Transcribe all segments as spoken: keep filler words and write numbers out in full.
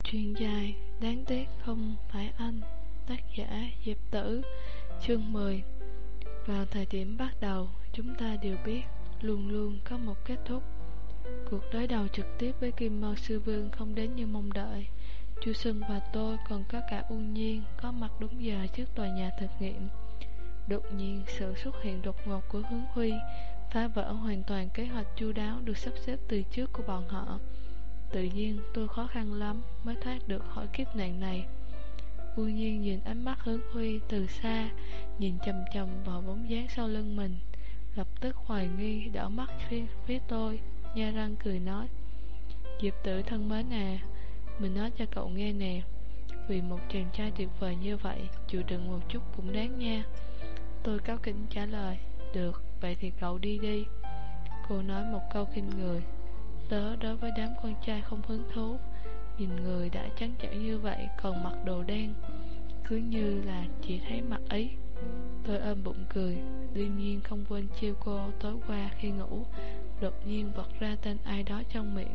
Chuyện dài, đáng tiếc không phải anh. Tác giả Diệp Tử. Chương mười. Vào thời điểm bắt đầu, chúng ta đều biết luôn luôn có một kết thúc. Cuộc đối đầu trực tiếp với Kim Mao Sư Vương không đến như mong đợi. Chu Sưng và tôi còn có cả Uông Nhiên có mặt đúng giờ trước tòa nhà thực nghiệm. Đột nhiên, sự xuất hiện đột ngột của Hướng Huy phá vỡ hoàn toàn kế hoạch chu đáo được sắp xếp từ trước của bọn họ. Tự nhiên tôi khó khăn lắm mới thoát được khỏi kiếp nạn này. Uông Nhiên nhìn ánh mắt Hướng Huy từ xa, nhìn chằm chằm vào bóng dáng sau lưng mình, lập tức hoài nghi đảo mắt phía, phía tôi, nhe răng cười nói: Diệp Tử thân mến à, mình nói cho cậu nghe nè, vì một chàng trai tuyệt vời như vậy, chịu đựng một chút cũng đáng nha. Tôi cáu kỉnh trả lời: Được, vậy thì cậu đi đi. Cô nói một câu khinh người: Tớ đối với đám con trai không hứng thú. Nhìn người đã trắng trẻo như vậy còn mặc đồ đen, cứ như là chỉ thấy mặt ấy. Tôi ôm bụng cười, đương nhiên không quên chiêu cô tối qua khi ngủ, đột nhiên bật ra tên ai đó trong miệng.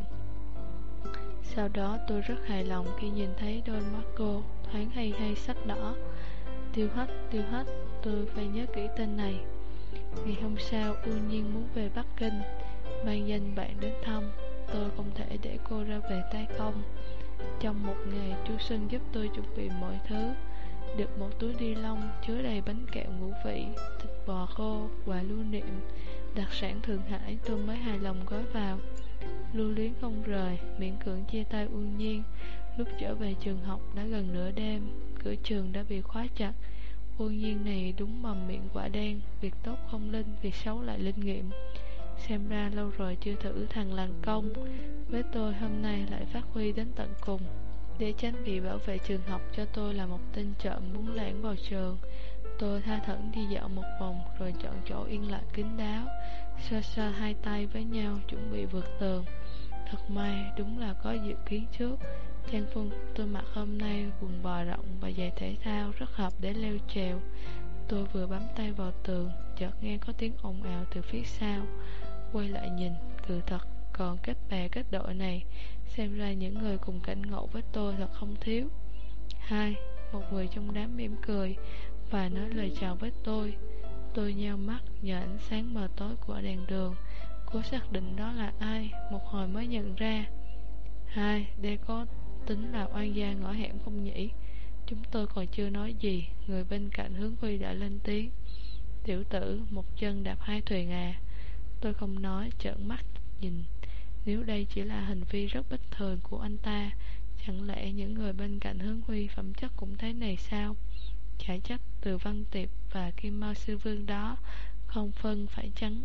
Sau đó tôi rất hài lòng khi nhìn thấy đôi mắt cô thoáng hay hay sắc đỏ. Tiêu Hách, Tiêu Hách, tôi phải nhớ kỹ tên này. Ngày hôm sau, Uông Nhiên muốn về Bắc Kinh, mang danh bạn đến thăm. Tôi không thể để cô ra về tay không. Trong một ngày, Chu Sưng giúp tôi chuẩn bị mọi thứ. Được một túi ni lông chứa đầy bánh kẹo ngũ vị, thịt bò khô, quà lưu niệm, đặc sản Thượng Hải, tôi mới hài lòng gói vào. Lưu luyến không rời, miễn cưỡng chia tay Uông Nhiên. Lúc trở về trường học đã gần nửa đêm, cửa trường đã bị khóa chặt. Uông Nhiên này đúng mầm miệng quả đen, việc tốt không linh, việc xấu lại linh nghiệm. Xem ra lâu rồi chưa thử thằng làng công, với tôi hôm nay lại phát huy đến tận cùng. Để tránh bị bảo vệ trường học cho tôi là một tên trộm muốn lẻn vào trường, tôi tha thẩn đi dạo một vòng rồi chọn chỗ yên lặng kín đáo, xoa xoa hai tay với nhau chuẩn bị vượt tường. Thật may, đúng là có dự kiến trước. Trang phục tôi mặc hôm nay quần bò rộng và giày thể thao rất hợp để leo trèo. Tôi vừa bấm tay vào tường, chợt nghe có tiếng ồn ào từ phía sau. Quay lại nhìn, cười thật, còn kết bè kết đội này, xem ra những người cùng cảnh ngộ với tôi thật không thiếu. Hai, một người trong đám mỉm cười và nói lời chào với tôi. Tôi nheo mắt nhờ ánh sáng mờ tối của đèn đường, cố xác định đó là ai, một hồi mới nhận ra. Hai, đây có tính là oan gia ngõ hẻm không nhỉ? Chúng tôi còn chưa nói gì, người bên cạnh Hướng Huy đã lên tiếng: Tiểu tử, một chân đạp hai thuyền à? Tôi không nói, trợn mắt nhìn. Nếu đây chỉ là hành vi rất bất thường của anh ta, chẳng lẽ những người bên cạnh Hướng Huy phẩm chất cũng thế này sao? Chả trách từ Văn Tiệp và Kim Mao Sư Vương đó không phân phải trắng,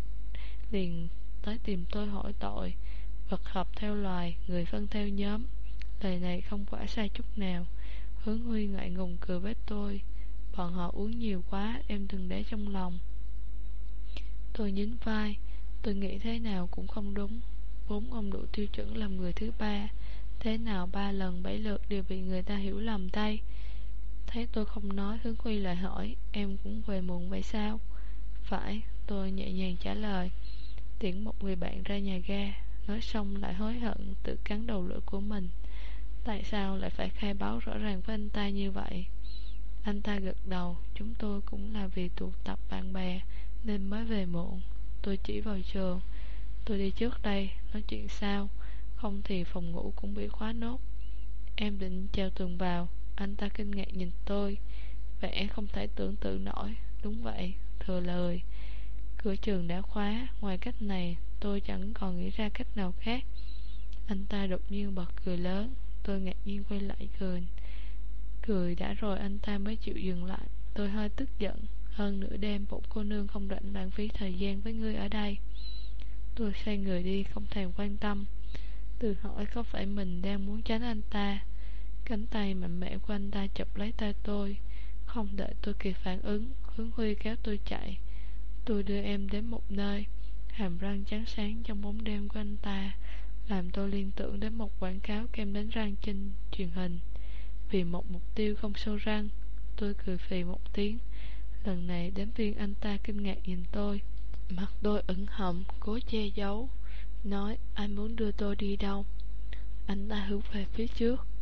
liền tới tìm tôi hỏi tội. Vật hợp theo loài, người phân theo nhóm. Lời này không quả sai chút nào. Hướng Huy ngại ngùng cười với tôi: Bọn họ uống nhiều quá, em đừng để trong lòng. Tôi nhún vai, tôi nghĩ thế nào cũng không đúng. Vốn ông đủ tiêu chuẩn làm người thứ ba, thế nào ba lần bảy lượt đều bị người ta hiểu lầm tay. Thấy tôi không nói, Hướng Huy lại hỏi: Em cũng về muộn vậy sao? Phải, tôi nhẹ nhàng trả lời. Tiễn một người bạn ra nhà ga, nói xong lại hối hận tự cắn đầu lưỡi của mình. Tại sao lại phải khai báo rõ ràng với anh ta như vậy? Anh ta gật đầu: Chúng tôi cũng là vì tụ tập bạn bè nên mới về muộn. Tôi chỉ vào trường: Tôi đi trước đây, nói chuyện sau, không thì phòng ngủ cũng bị khóa nốt. Em định trèo tường vào. Anh ta kinh ngạc nhìn tôi, vẻ không thể tưởng tượng nổi. Đúng vậy, thừa lời. Cửa trường đã khóa, ngoài cách này tôi chẳng còn nghĩ ra cách nào khác. Anh ta đột nhiên bật cười lớn. Tôi ngạc nhiên quay lại cười. Cười đã rồi anh ta mới chịu dừng lại. Tôi hơi tức giận. Hơn nửa đêm bổn cô nương không rảnh lãng phí thời gian với ngươi ở đây. Tôi xoay người đi không thèm quan tâm, tự hỏi có phải mình đang muốn tránh anh ta. Cánh tay mạnh mẽ của anh ta chụp lấy tay tôi. Không đợi tôi kịp phản ứng, Hướng Huy kéo tôi chạy. Tôi đưa em đến một nơi. Hàm răng trắng sáng trong bóng đêm của anh ta làm tôi liên tưởng đến một quảng cáo kem đánh răng trên truyền hình. Vì một mục tiêu không sâu răng, tôi cười phì một tiếng. Lần này đến phiên anh ta kinh ngạc nhìn tôi. Mặt tôi ửng hồng, cố che giấu, nói: Anh muốn đưa tôi đi đâu? Anh ta hướng về phía trước,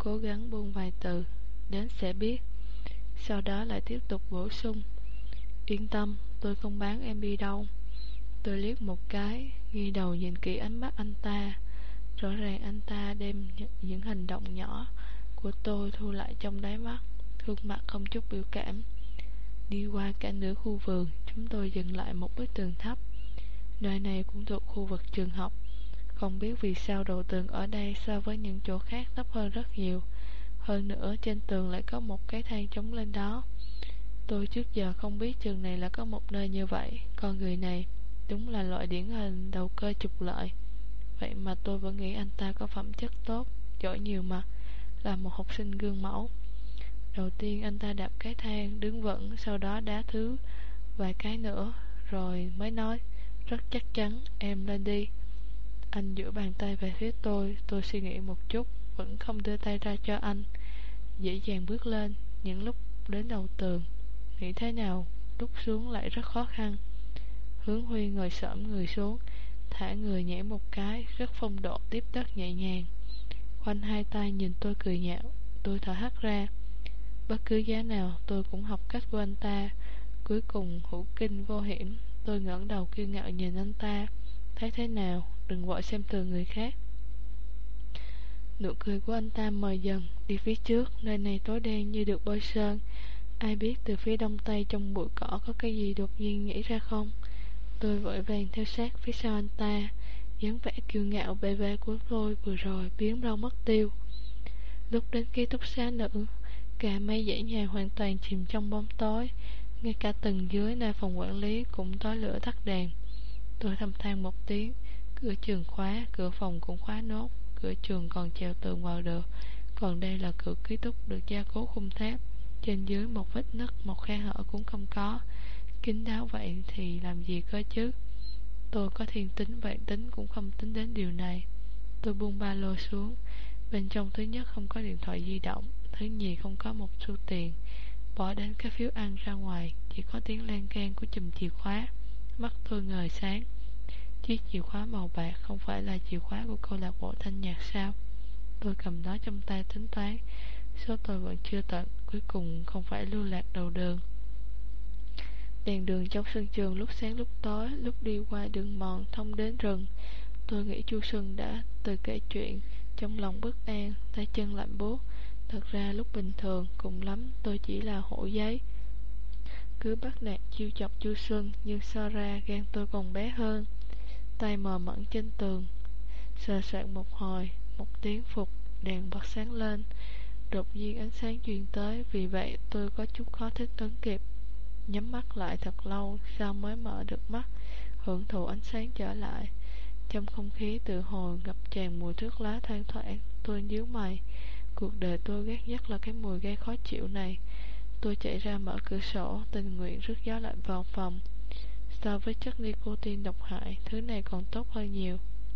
cố gắng buông vài từ, đến sẽ biết. Sau đó lại tiếp tục bổ sung, yên tâm, tôi không bán em đi đâu. Tôi liếc một cái, nghiêng đầu nhìn kỹ ánh mắt anh ta. Rõ ràng anh ta đem những hành động nhỏ của tôi thu lại trong đáy mắt, khuôn mặt không chút biểu cảm. Đi qua cả nửa khu vườn, chúng tôi dừng lại một bức tường thấp. Nơi này cũng thuộc khu vực trường học. Không biết vì sao đầu tường ở đây so với những chỗ khác thấp hơn rất nhiều. Hơn nữa trên tường lại có một cái thang chống lên đó. Tôi trước giờ không biết trường này là có một nơi như vậy. Con người này đúng là loại điển hình đầu cơ trục lợi. Vậy mà tôi vẫn nghĩ anh ta có phẩm chất tốt, giỏi nhiều mặt, là một học sinh gương mẫu. Đầu tiên anh ta đạp cái thang đứng vững, sau đó đá thứ vài cái nữa, rồi mới nói, rất chắc chắn, em lên đi. Anh duỗi bàn tay về phía tôi. Tôi suy nghĩ một chút, vẫn không đưa tay ra cho anh. Dễ dàng bước lên. Những lúc đến đầu tường, nghĩ thế nào lúc xuống lại rất khó khăn. Hướng Huy ngồi xổm người xuống, thả người nhảy một cái, rất phong độ tiếp đất nhẹ nhàng. Khoanh hai tay nhìn tôi cười nhạo. Tôi thở hắt ra. Bất cứ giá nào tôi cũng học cách của anh ta. Cuối cùng hữu kinh vô hiểm. Tôi ngẩng đầu kiêu ngạo nhìn anh ta. Thấy thế nào, đừng vội xem thường người khác. Nụ cười của anh ta mờ dần. Đi phía trước, nơi này tối đen như được bôi sơn. Ai biết từ phía đông tây trong bụi cỏ có cái gì đột nhiên nhảy ra không? Tôi vội vàng theo sát phía sau anh ta. dáng vẻ kiêu ngạo bề bề của tôi vừa rồi biến đâu mất tiêu. Lúc đến ký túc xá nữ, cả mấy dãy nhà hoàn toàn chìm trong bóng tối. Ngay cả tầng dưới nơi phòng quản lý cũng tối lửa tắt đèn. Tôi thầm than một tiếng. Cửa trường khóa, cửa phòng cũng khóa nốt. Cửa trường còn treo tường vào được, còn đây là cửa ký túc được gia cố khung thép. Trên dưới một vết nứt, một khe hở cũng không có. Kín đáo vậy thì làm gì cơ chứ? Tôi có thiên tính vạn tính cũng không tính đến điều này. Tôi buông ba lô xuống. Bên trong thứ nhất không có điện thoại di động, thứ nhì không có một xu tiền. Bỏ đến cái phiếu ăn ra ngoài, chỉ có tiếng len keng của chùm chìa khóa. Mắt tôi ngời sáng. Chiếc chìa khóa màu bạc không phải là chìa khóa của câu lạc bộ thanh nhạc sao? Tôi cầm nó trong tay tính toán. Số tôi vẫn chưa tận, cuối cùng không phải lưu lạc đầu đường. Đèn đường trong sân trường lúc sáng lúc tối, lúc đi qua đường mòn thông đến rừng. Tôi nghĩ Chu Xuân đã từ kể chuyện, trong lòng bất an, tay chân lạnh buốt. Thật ra lúc bình thường, cùng lắm tôi chỉ là hổ giấy, cứ bắt nạt chiêu chọc Chu Xuân, nhưng so ra gan tôi còn bé hơn. Tay mò mẫm trên tường, sờ soạn một hồi, một tiếng phục, đèn bật sáng lên. Đột nhiên ánh sáng truyền tới, vì vậy tôi có chút khó thích ứng kịp. Nhắm mắt lại thật lâu, sau mới mở được mắt, hưởng thụ ánh sáng trở lại. Trong không khí tự hồ ngập tràn mùi thuốc lá thoang thoảng. Tôi nhíu mày. Cuộc đời tôi ghét nhất là cái mùi gây khó chịu này. Tôi chạy ra mở cửa sổ, tình nguyện rước gió lạnh vào phòng. So với chất nicotine độc hại, thứ này còn tốt hơn nhiều.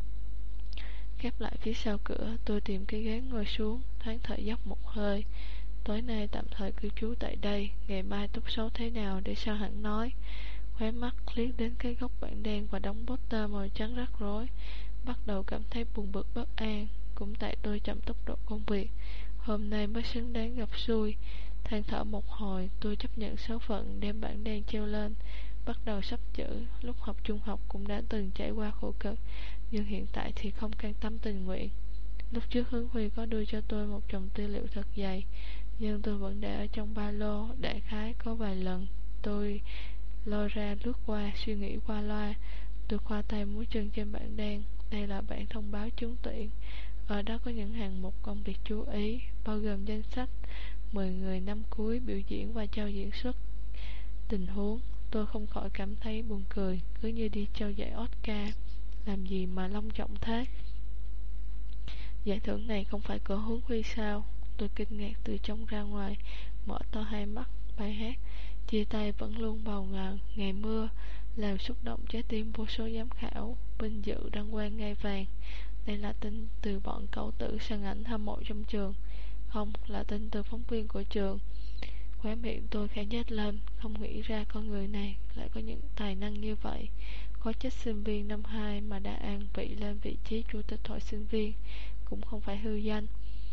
Khép lại phía sau cửa, tôi tìm cái ghế ngồi xuống, thoáng thở dốc một hơi. Tối nay tạm thời cư trú tại đây, ngày mai tốt xấu thế nào để sao hẳn nói. Khóe mắt liếc đến cái góc bảng đen và đống poster màu trắng rắc rối, bắt đầu cảm thấy buồn bực bất an. Cũng tại tôi chậm tốc độ công việc, hôm nay mới xứng đáng gặp xui. Than thở một hồi, tôi chấp nhận số phận đem bảng đen treo lên, bắt đầu sắp chữ. Lúc học trung học cũng đã từng trải qua khổ cực, nhưng hiện tại thì không can tâm tình nguyện. Lúc trước Hướng Huy có đưa cho tôi một chồng tư liệu thật dày, nhưng tôi vẫn để ở trong ba lô. Đại khái có vài lần tôi lôi ra lướt qua, suy nghĩ qua loa. Tôi khoa tay múa chân trên bảng đen. Đây là bản thông báo trúng tuyển. Ở đó có những hạng mục công việc chú ý, bao gồm danh sách mười người năm cuối biểu diễn và trao diễn xuất tình huống. Tôi không khỏi cảm thấy buồn cười, cứ như đi trao giải Oscar. Làm gì mà long trọng thế? Giải thưởng này không phải của Hướng Huy sao? Tôi kinh ngạc từ trong ra ngoài, mở to hai mắt. Bài hát chia tay vẫn luôn bầu ngàn ngày mưa làm xúc động trái tim vô số giám khảo. Vinh dự đăng quang ngai vàng. Đây là tin từ bọn cậu tử săn ảnh hâm mộ trong trường, không là tin từ phóng viên của trường. Khóe miệng tôi khẽ nhếch lên, không nghĩ ra con người này lại có những tài năng như vậy. Có trách sinh viên năm hai mà đã an vị lên vị trí chủ tịch hội sinh viên, cũng không phải hư danh.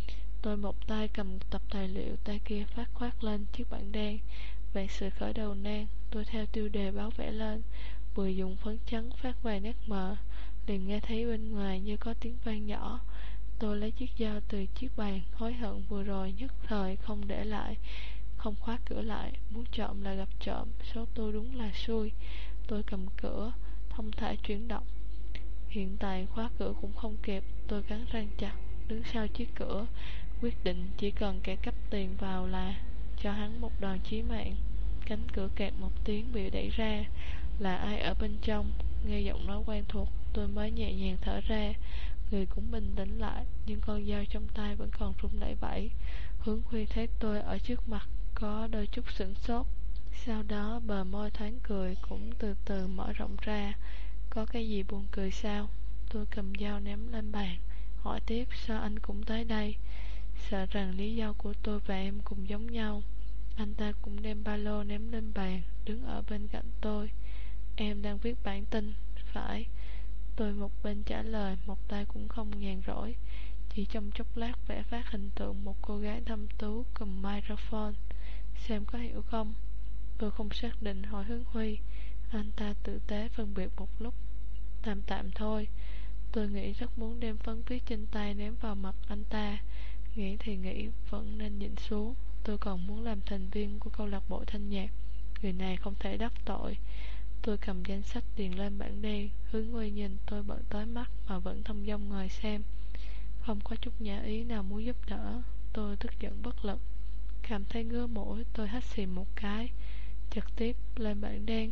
Tôi một tay cầm tập tài liệu, tay kia phát khoát lên chiếc bảng đen. Vạn sự khởi đầu nan, tôi theo tiêu đề báo vẽ lên, vừa dùng phấn trắng phát vài nét mờ, liền nghe thấy bên ngoài như có tiếng vang nhỏ. Tôi lấy chiếc dao từ chiếc bàn, hối hận vừa rồi nhất thời không để lại, không khóa cửa lại, muốn trộm là gặp trộm, số tôi đúng là xui. Tôi cầm cửa, thông thả chuyển động. Hiện tại khóa cửa cũng không kịp, tôi cắn răng chặt, đứng sau chiếc cửa, quyết định chỉ cần kẻ cắp tiền vào là cho hắn một đòn chí mạng. Cánh cửa kẹt một tiếng bị đẩy ra, là ai ở bên trong? Nghe giọng nói quen thuộc, tôi mới nhẹ nhàng thở ra, người cũng bình tĩnh lại, nhưng con dao trong tay vẫn còn rung lẩy bẩy. Hướng Huy thấy tôi ở trước mặt, có đôi chút sửng sốt. Sau đó bờ môi thoáng cười cũng từ từ mở rộng ra. Có cái gì buồn cười sao? Tôi cầm dao ném lên bàn, hỏi tiếp sao anh cũng tới đây. Sợ rằng lý do của tôi và em cùng giống nhau. Anh ta cũng đem ba lô ném lên bàn, đứng ở bên cạnh tôi. Em đang viết bản tin, phải? Tôi một bên trả lời, một tay cũng không nhàn rỗi. Chỉ trong chốc lát vẽ phát hình tượng một cô gái thâm tú cầm microphone. Xem có hiểu không? Tôi không xác định hỏi Hướng Huy. Anh ta tử tế phân biệt một lúc. Tạm tạm thôi. Tôi nghĩ rất muốn đem phấn viết trên tay ném vào mặt anh ta. Nghĩ thì nghĩ, vẫn nên nhịn xuống. Tôi còn muốn làm thành viên của câu lạc bộ thanh nhạc. Người này không thể đắc tội. Tôi cầm danh sách điền lên bảng đen. Hướng Huy nhìn tôi bận tối mắt mà vẫn thông dong ngồi xem, không có chút nhã ý nào muốn giúp đỡ. Tôi tức giận bất lực, cảm thấy ngứa mũi. Tôi hắt xì một cái, trực tiếp lên bảng đen.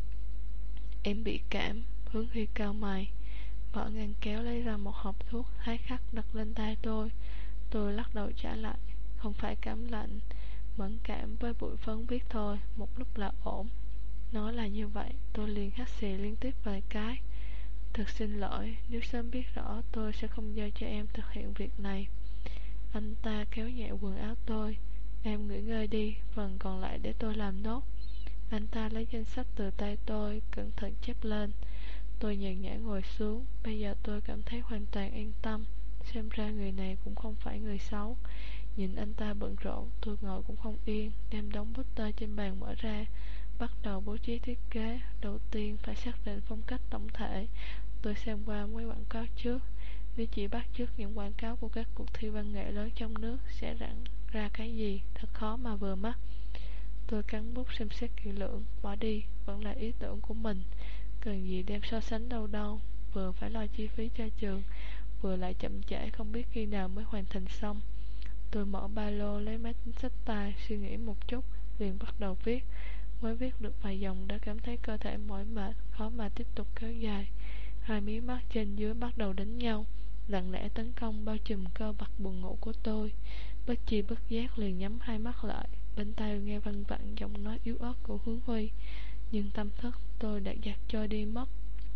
Em bị cảm. Hướng Huy cau mày, mở ngăn kéo lấy ra một hộp thuốc thái khắc đặt lên tay tôi. Tôi lắc đầu trả lại, không phải cảm lạnh, mẫn cảm với bụi phấn viết thôi, một lúc là ổn. Nói là như vậy, tôi liền hắt xì liên tiếp vài cái. Thật xin lỗi, nếu sớm biết rõ tôi sẽ không giao cho em thực hiện việc này. Anh ta kéo nhẹ quần áo tôi. Em nghỉ ngơi đi, phần còn lại để tôi làm nốt. Anh ta lấy danh sách từ tay tôi, cẩn thận chép lên. Tôi nhàn nhã ngồi xuống. Bây giờ tôi cảm thấy hoàn toàn an tâm. Xem ra người này cũng không phải người xấu. Nhìn anh ta bận rộn, tôi ngồi cũng không yên, đem đống poster trên bàn mở ra, bắt đầu bố trí thiết kế. Đầu tiên phải xác định phong cách tổng thể. Tôi xem qua mấy quảng cáo trước. Nếu chỉ bắt chước những quảng cáo của các cuộc thi văn nghệ lớn trong nước, sẽ rạng ra cái gì thật khó mà vừa mắt. Tôi cắn bút xem xét kỹ lưỡng, bỏ đi, vẫn là ý tưởng của mình. Cần gì đem so sánh đâu đâu. Vừa phải lo chi phí cho trường, vừa lại chậm trễ không biết khi nào mới hoàn thành xong. Tôi mở ba lô lấy máy tính xách tay, suy nghĩ một chút, liền bắt đầu viết. Mới viết được vài dòng đã cảm thấy cơ thể mỏi mệt, khó mà tiếp tục kéo dài. Hai mí mắt trên dưới bắt đầu đánh nhau, lặng lẽ tấn công bao trùm cơ bắp buồn ngủ của tôi. Bất chi bất giác liền nhắm hai mắt lại, bên tai nghe văng vẳng giọng nói yếu ớt của Hướng Huy. Nhưng tâm thức tôi đã giặt trôi đi mất.